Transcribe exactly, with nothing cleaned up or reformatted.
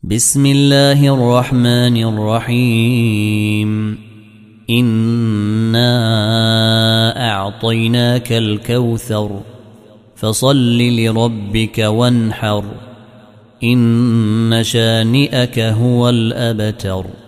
بسم الله الرحمن الرحيم إنا أعطيناك الكوثر فصل لربك وانحر إن شانئك هو الأبتر.